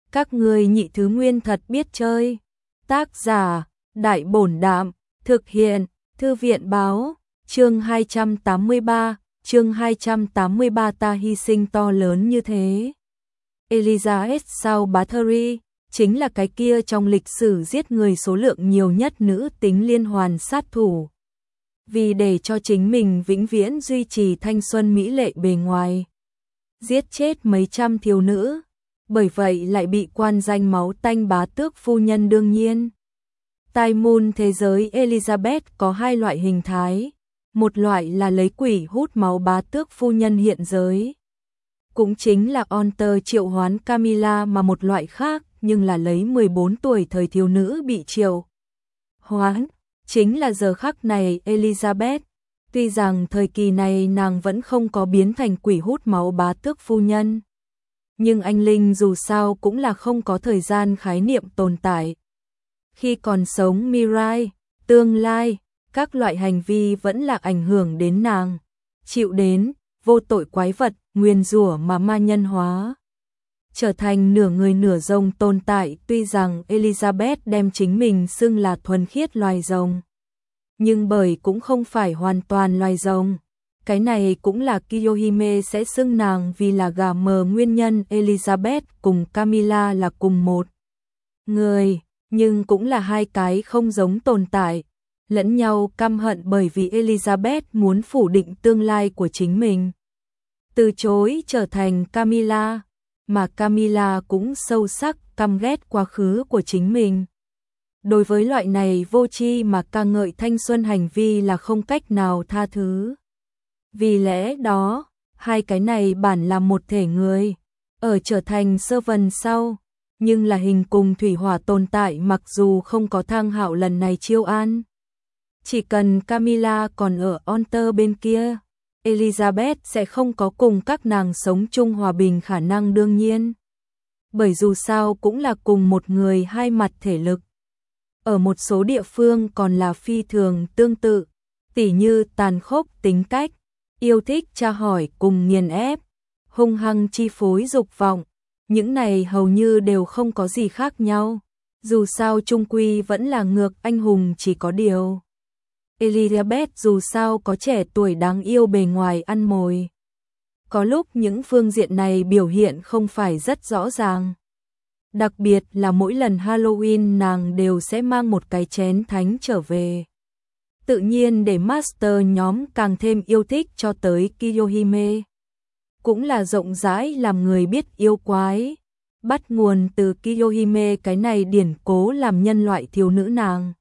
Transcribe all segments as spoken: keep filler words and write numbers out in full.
Các ngươi nhị thứ nguyên thật biết chơi. Tác giả, Đại Bổn Đạm, thực hiện, Thư viện Báo, chương hai trăm tám mươi ba, chương hai trăm tám mươi ba ta hy sinh to lớn như thế. Elizabeth sau Bathory, chính là cái kia trong lịch sử giết người số lượng nhiều nhất nữ tính liên hoàn sát thủ. Vì để cho chính mình vĩnh viễn duy trì thanh xuân mỹ lệ bề ngoài, giết chết mấy trăm thiếu nữ, bởi vậy lại bị quan danh máu tanh bá tước phu nhân đương nhiên. Tại môn thế giới Elizabeth có hai loại hình thái, một loại là lấy quỷ hút máu bá tước phu nhân hiện giới, cũng chính là Onter triệu hoán Camilla, mà một loại khác nhưng là lấy mười bốn tuổi thời thiếu nữ bị triệu hoán, chính là giờ khắc này Elizabeth. Tuy rằng thời kỳ này nàng vẫn không có biến thành quỷ hút máu bá tước phu nhân, nhưng anh linh dù sao cũng là không có thời gian khái niệm tồn tại. Khi còn sống Mirai, tương lai, các loại hành vi vẫn là ảnh hưởng đến nàng, chịu đến vô tội quái vật, nguyền rủa mà ma nhân hóa, trở thành nửa người nửa rồng tồn tại. Tuy rằng Elizabeth đem chính mình xưng là thuần khiết loài rồng, nhưng bởi cũng không phải hoàn toàn loài rồng. Cái này cũng là Kiyohime sẽ xưng nàng vì là gà mờ nguyên nhân. Elizabeth cùng Camilla là cùng một người, nhưng cũng là hai cái không giống tồn tại, lẫn nhau căm hận bởi vì Elizabeth muốn phủ định tương lai của chính mình, từ chối trở thành Camilla, mà Camilla cũng sâu sắc căm ghét quá khứ của chính mình. Đối với loại này vô tri mà ca ngợi thanh xuân hành vi là không cách nào tha thứ. Vì lẽ đó, hai cái này bản là một thể người, ở trở thành servant sau, nhưng là hình cùng thủy hỏa tồn tại, mặc dù không có Thang Hạo lần này chiêu an. Chỉ cần Camilla còn ở Onter bên kia, Elizabeth sẽ không có cùng các nàng sống chung hòa bình khả năng đương nhiên. Bởi dù sao cũng là cùng một người hai mặt thể lực. Ở một số địa phương còn là phi thường tương tự, tỉ như tàn khốc tính cách, yêu thích tra hỏi cùng nghiền ép, hung hăng chi phối dục vọng, những này hầu như đều không có gì khác nhau. Dù sao chung quy vẫn là ngược anh hùng, chỉ có điều Elizabeth dù sao có trẻ tuổi đáng yêu bề ngoài ăn mồi. Có lúc những phương diện này biểu hiện không phải rất rõ ràng. Đặc biệt là mỗi lần Halloween nàng đều sẽ mang một cái chén thánh trở về. Tự nhiên để master nhóm càng thêm yêu thích cho tới Kiyohime. Cũng là rộng rãi làm người biết yêu quái. Bắt nguồn từ Kiyohime cái này điển cố làm nhân loại thiếu nữ nàng.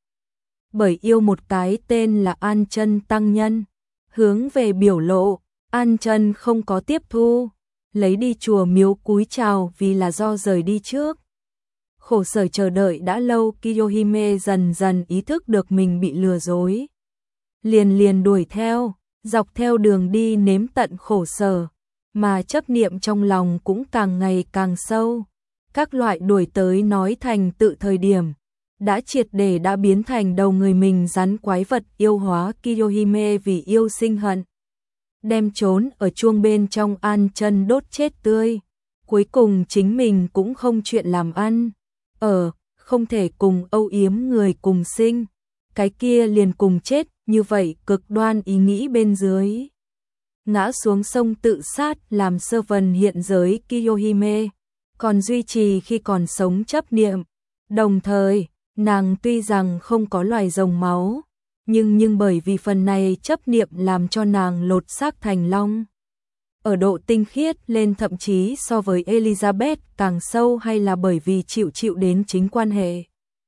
Bởi yêu một cái tên là An Chân tăng nhân. Hướng về biểu lộ, An Chân không có tiếp thu. Lấy đi chùa miếu cúi chào vì là do rời đi trước. Khổ sở chờ đợi đã lâu, Kiyohime dần dần ý thức được mình bị lừa dối. Liền liền đuổi theo, dọc theo đường đi nếm tận khổ sở, mà chấp niệm trong lòng cũng càng ngày càng sâu. Các loại đuổi tới nói thành tự thời điểm, đã triệt để đã biến thành đầu người mình rắn quái vật yêu hóa. Kiyohime vì yêu sinh hận, đem trốn ở chuông bên trong An Chân đốt chết tươi. Cuối cùng chính mình cũng không chuyện làm ăn. Ở, không thể cùng âu yếm người cùng sinh, cái kia liền cùng chết, như vậy cực đoan ý nghĩ bên dưới. Ngã xuống sông tự sát, làm servant hiện giới Kiyohime, còn duy trì khi còn sống chấp niệm. Đồng thời, nàng tuy rằng không có loài rồng máu, nhưng nhưng bởi vì phần này chấp niệm làm cho nàng lột xác thành long. Ở độ tinh khiết lên thậm chí so với Elizabeth càng sâu, hay là bởi vì chịu chịu đến chính quan hệ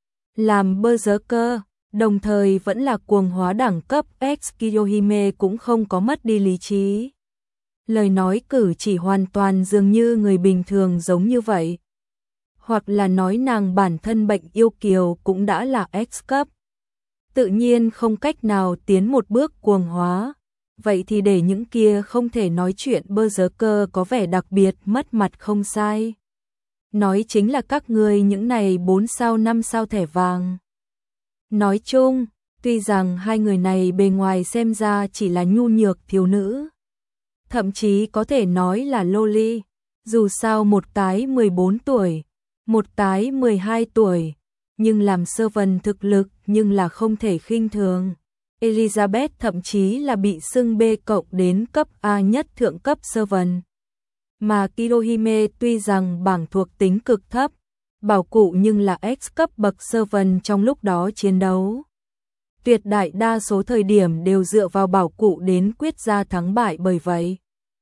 làm berserker, đồng thời vẫn là cuồng hóa đẳng cấp X. Kiyohime cũng không có mất đi lý trí. Lời nói cử chỉ hoàn toàn dường như người bình thường giống như vậy. Hoặc là nói nàng bản thân bệnh yêu kiều cũng đã là X cấp. Tự nhiên không cách nào tiến một bước cuồng hóa. Vậy thì để những kia không thể nói chuyện berserker có vẻ đặc biệt mất mặt không sai. Nói chính là các ngươi những này bốn sao năm sao thẻ vàng. Nói chung, tuy rằng hai người này bề ngoài xem ra chỉ là nhu nhược thiếu nữ, thậm chí có thể nói là loli, dù sao một cái mười bốn tuổi, Một cái mười hai tuổi, nhưng làm servant thực lực nhưng là không thể khinh thường. Elizabeth thậm chí là bị xưng B cộng đến cấp A nhất thượng cấp servant. Mà Kiyohime tuy rằng bảng thuộc tính cực thấp, bảo cụ nhưng là X cấp bậc servant trong lúc đó chiến đấu. Tuyệt đại đa số thời điểm đều dựa vào bảo cụ đến quyết ra thắng bại, bởi vậy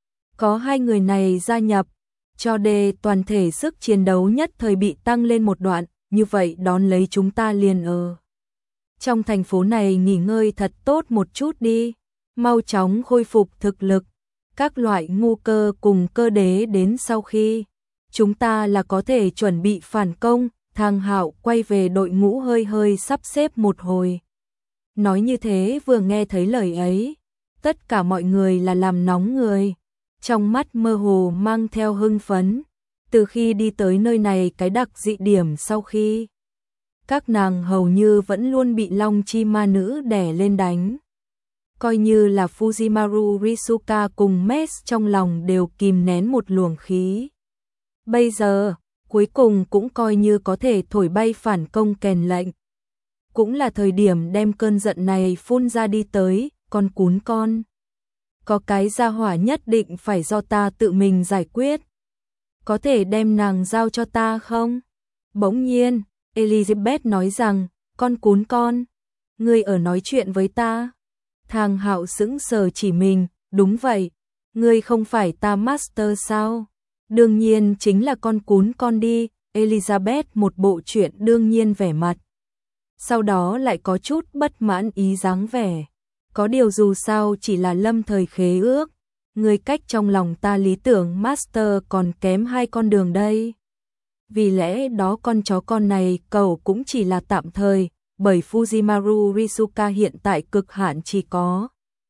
có hai người này gia nhập, cho đề toàn thể sức chiến đấu nhất thời bị tăng lên một đoạn, như vậy đón lấy chúng ta liền ở trong thành phố này nghỉ ngơi thật tốt một chút đi, mau chóng khôi phục thực lực. Các loại ngu cơ cùng cơ đế đến sau khi chúng ta là có thể chuẩn bị phản công. Thang Hạo quay về đội ngũ hơi hơi sắp xếp một hồi. Nói như thế vừa nghe thấy lời ấy, tất cả mọi người là làm nóng người, trong mắt mơ hồ mang theo hưng phấn. Từ khi đi tới nơi này cái đặc dị điểm sau khi các nàng hầu như vẫn luôn bị Long Chi ma nữ đè lên đánh. Coi như là Fujimaru Risuka cùng Mes trong lòng đều kìm nén một luồng khí. Bây giờ, cuối cùng cũng coi như có thể thổi bay phản công kèn lệnh. Cũng là thời điểm đem cơn giận này phun ra đi tới, con cún con. Có cái gia hỏa nhất định phải do ta tự mình giải quyết. Có thể đem nàng giao cho ta không? Bỗng nhiên, Elizabeth nói rằng, con cún con, ngươi ở nói chuyện với ta. Thang Hạo sững sờ chỉ mình, đúng vậy, ngươi không phải ta master sao? Đương nhiên chính là con cún con đi. Elizabeth một bộ chuyện đương nhiên vẻ mặt. Sau đó lại có chút bất mãn ý dáng vẻ. Có điều dù sao chỉ là lâm thời khế ước, ngươi cách trong lòng ta lý tưởng master còn kém hai con đường đây. Vì lẽ đó con chó con này cậu cũng chỉ là tạm thời, bởi Fujimaru Risuka hiện tại cực hạn chỉ có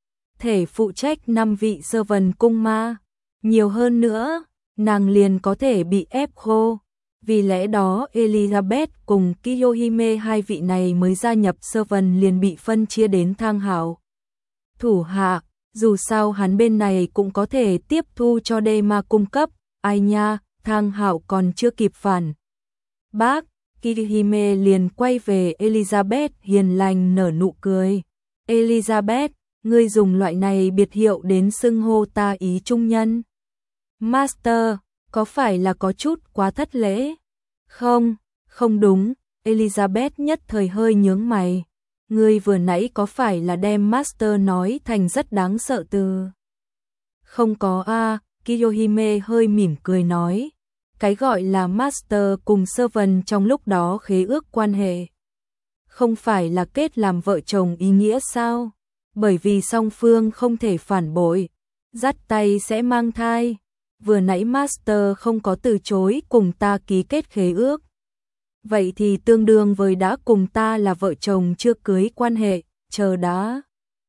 thể phụ trách năm vị servant cung ma. Nhiều hơn nữa, nàng liền có thể bị ép khô. Vì lẽ đó Elizabeth cùng Kiyohime hai vị này mới gia nhập servant liền bị phân chia đến Thang Hạo thủ hạ. Dù sao hắn bên này cũng có thể tiếp thu cho Dema cung cấp. Ai nha, Thang Hạo còn chưa kịp phản bác, Kiyohime liền quay về Elizabeth hiền lành nở nụ cười. Elizabeth, ngươi dùng loại này biệt hiệu đến xưng hô ta ý trung nhân. Master, có phải là có chút quá thất lễ? Không, không đúng. Elizabeth nhất thời hơi nhướng mày. Ngươi vừa nãy có phải là đem Master nói thành rất đáng sợ từ? Không có a, à, Kiyohime hơi mỉm cười nói. Cái gọi là Master cùng Servant trong lúc đó khế ước quan hệ. Không phải là kết làm vợ chồng ý nghĩa sao? Bởi vì song phương không thể phản bội, dắt tay sẽ mang thai. Vừa nãy Master không có từ chối cùng ta ký kết khế ước. Vậy thì tương đương với đã cùng ta là vợ chồng chưa cưới quan hệ, chờ đã.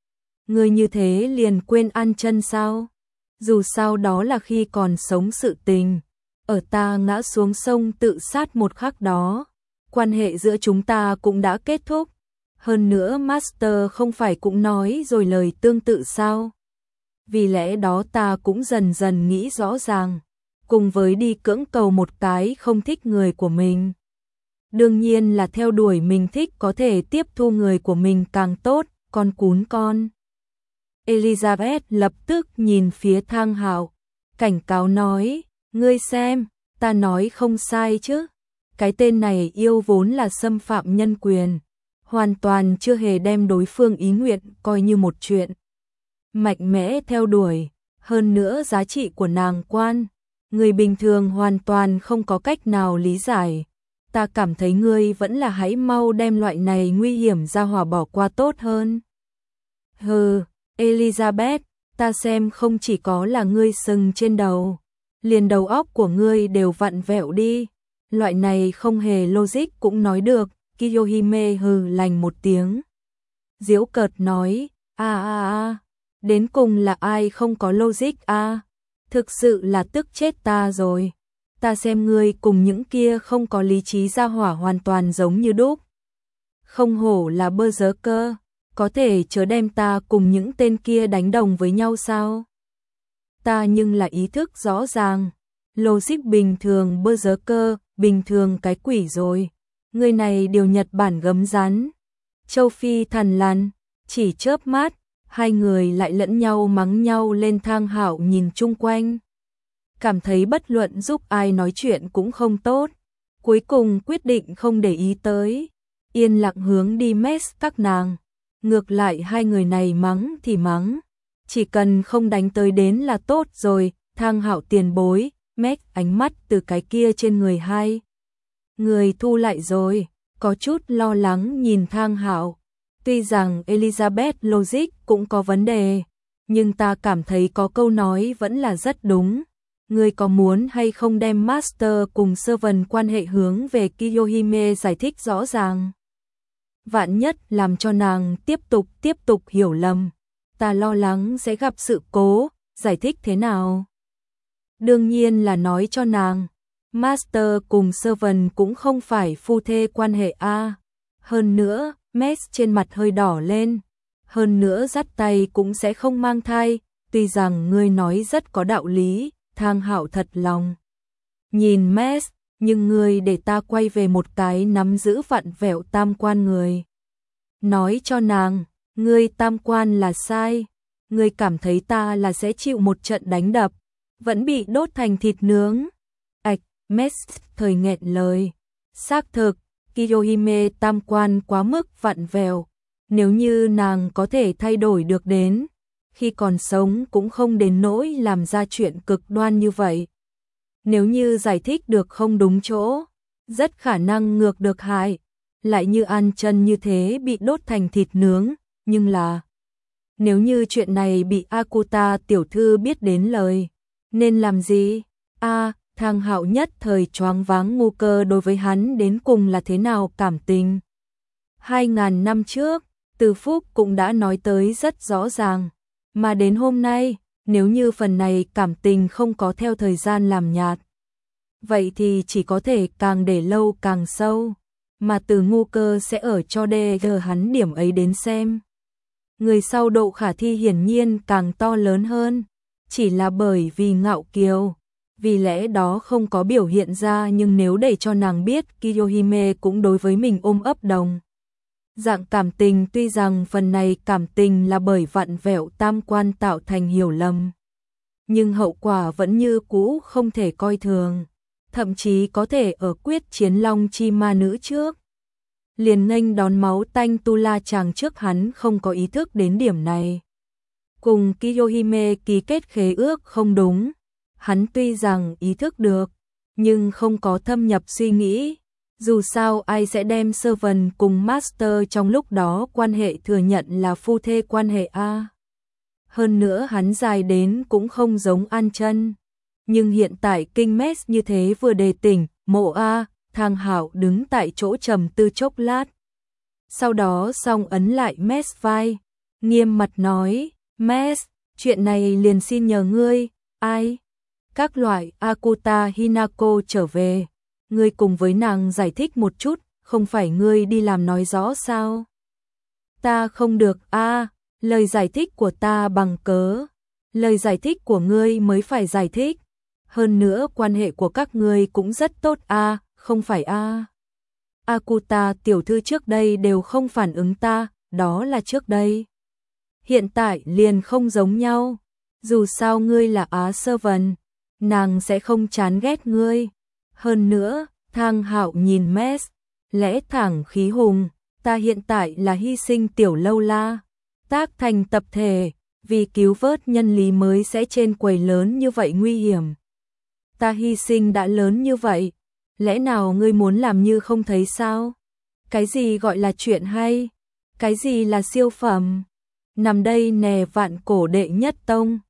Người như thế liền quên ăn chân sao? Dù sao đó là khi còn sống sự tình. Ở ta ngã xuống sông tự sát một khắc đó, quan hệ giữa chúng ta cũng đã kết thúc. Hơn nữa Master không phải cũng nói rồi lời tương tự sao? Vì lẽ đó ta cũng dần dần nghĩ rõ ràng, cùng với đi cưỡng cầu một cái không thích người của mình. Đương nhiên là theo đuổi mình thích có thể tiếp thu người của mình càng tốt, con cún con. Elizabeth lập tức nhìn phía Thang Hạo, cảnh cáo nói, ngươi xem, ta nói không sai chứ. Cái tên này yêu vốn là xâm phạm nhân quyền, hoàn toàn chưa hề đem đối phương ý nguyện coi như một chuyện mạnh mẽ theo đuổi. Hơn nữa giá trị của nàng quan, người bình thường hoàn toàn không có cách nào lý giải. Ta cảm thấy ngươi vẫn là hãy mau đem loại này nguy hiểm ra hỏa bỏ qua tốt hơn. Hừ, Elizabeth, ta xem không chỉ có là ngươi sừng trên đầu, liền đầu óc của ngươi đều vặn vẹo đi. Loại này không hề logic cũng nói được. Kiyohime hừ lành một tiếng, giễu cợt nói, a a a, đến cùng là ai không có logic a? À? Thực sự là tức chết ta rồi. Ta xem ngươi cùng những kia không có lý trí ra hỏa hoàn toàn giống như đúc. Không hổ là berserker, có thể chớ đem ta cùng những tên kia đánh đồng với nhau sao? Ta nhưng là ý thức rõ ràng, logic bình thường berserker, bình thường cái quỷ rồi. Người này điều Nhật Bản gấm rắn. Châu Phi thằn lằn, chỉ chớp mắt, hai người lại lẫn nhau mắng nhau lên. Thang Hạo nhìn chung quanh, cảm thấy bất luận giúp ai nói chuyện cũng không tốt, cuối cùng quyết định không để ý tới, yên lặng hướng đi mess các nàng. Ngược lại hai người này mắng thì mắng, chỉ cần không đánh tới đến là tốt rồi. Thang Hạo tiền bối, mess ánh mắt từ cái kia trên người hai người thu lại rồi, có chút lo lắng nhìn Thang Hạo. Tuy rằng Elizabeth logic cũng có vấn đề, nhưng ta cảm thấy có câu nói vẫn là rất đúng. Ngươi có muốn hay không đem Master cùng Servant quan hệ hướng về Kiyohime giải thích rõ ràng? Vạn nhất làm cho nàng tiếp tục tiếp tục hiểu lầm, ta lo lắng sẽ gặp sự cố. Giải thích thế nào? Đương nhiên là nói cho nàng, Master cùng Servant cũng không phải phu thê quan hệ a. Hơn nữa, Mess trên mặt hơi đỏ lên, hơn nữa dắt tay cũng sẽ không mang thai. Tuy rằng ngươi nói rất có đạo lý, Thang Hạo thật lòng nhìn Mess, nhưng ngươi để ta quay về một cái nắm giữ vặn vẹo tam quan người. Nói cho nàng, ngươi tam quan là sai, ngươi cảm thấy ta là sẽ chịu một trận đánh đập, vẫn bị đốt thành thịt nướng. Ảch, Mess thời nghẹn lời. Xác thực, Kiyohime tam quan quá mức vặn vẹo, nếu như nàng có thể thay đổi được đến, khi còn sống cũng không đến nỗi làm ra chuyện cực đoan như vậy. Nếu như giải thích được không đúng chỗ, rất khả năng ngược được hại, lại như An Chân như thế bị đốt thành thịt nướng. Nhưng là, nếu như chuyện này bị Akuta tiểu thư biết đến lời, nên làm gì? A, Thang Hạo nhất thời choáng váng. Ngu Cơ đối với hắn đến cùng là thế nào cảm tình? Hai ngàn năm trước, Từ Phúc cũng đã nói tới rất rõ ràng, mà đến hôm nay, nếu như phần này cảm tình không có theo thời gian làm nhạt, vậy thì chỉ có thể càng để lâu càng sâu, mà Từ Ngu Cơ sẽ ở cho đê gờ hắn điểm ấy đến xem. Người sau độ khả thi hiển nhiên càng to lớn hơn, chỉ là bởi vì ngạo kiều, vì lẽ đó không có biểu hiện ra. Nhưng nếu để cho nàng biết Kiyohime cũng đối với mình ôm ấp đồng dạng cảm tình, tuy rằng phần này cảm tình là bởi vặn vẹo tam quan tạo thành hiểu lầm, nhưng hậu quả vẫn như cũ không thể coi thường, thậm chí có thể ở quyết chiến Long Chi Ma Nữ trước liền nghênh đón máu tanh tu la chàng trước. Hắn không có ý thức đến điểm này. Cùng Kiyohime ký kết khế ước không đúng, hắn tuy rằng ý thức được, nhưng không có thâm nhập suy nghĩ. Dù sao ai sẽ đem Servant cùng Master trong lúc đó quan hệ thừa nhận là phu thê quan hệ a? Hơn nữa hắn dài đến cũng không giống An Chân. Nhưng hiện tại kinh Mess như thế vừa đề tỉnh, mộ a. Thang Hạo đứng tại chỗ trầm tư chốc lát, sau đó xong ấn lại Mess vai, nghiêm mặt nói, Mess, chuyện này liền xin nhờ ngươi. Ai? Các loại Akuta Hinako trở về, ngươi cùng với nàng giải thích một chút, không phải ngươi đi làm nói rõ sao? Ta không được a, lời giải thích của ta bằng cớ, lời giải thích của ngươi mới phải giải thích. Hơn nữa quan hệ của các ngươi cũng rất tốt a, không phải a? Akuta tiểu thư trước đây đều không phản ứng ta, đó là trước đây. Hiện tại liền không giống nhau, dù sao ngươi là Á Servant, nàng sẽ không chán ghét ngươi. Hơn nữa, Thang Hạo nhìn Mess, lẽ thẳng khí hùng, ta hiện tại là hy sinh tiểu lâu la, tác thành tập thể, vì cứu vớt nhân lý mới sẽ trên quầy lớn như vậy nguy hiểm. Ta hy sinh đã lớn như vậy, lẽ nào ngươi muốn làm như không thấy sao? Cái gì gọi là chuyện hay? Cái gì là siêu phẩm? Nằm đây nè vạn cổ đệ nhất tông.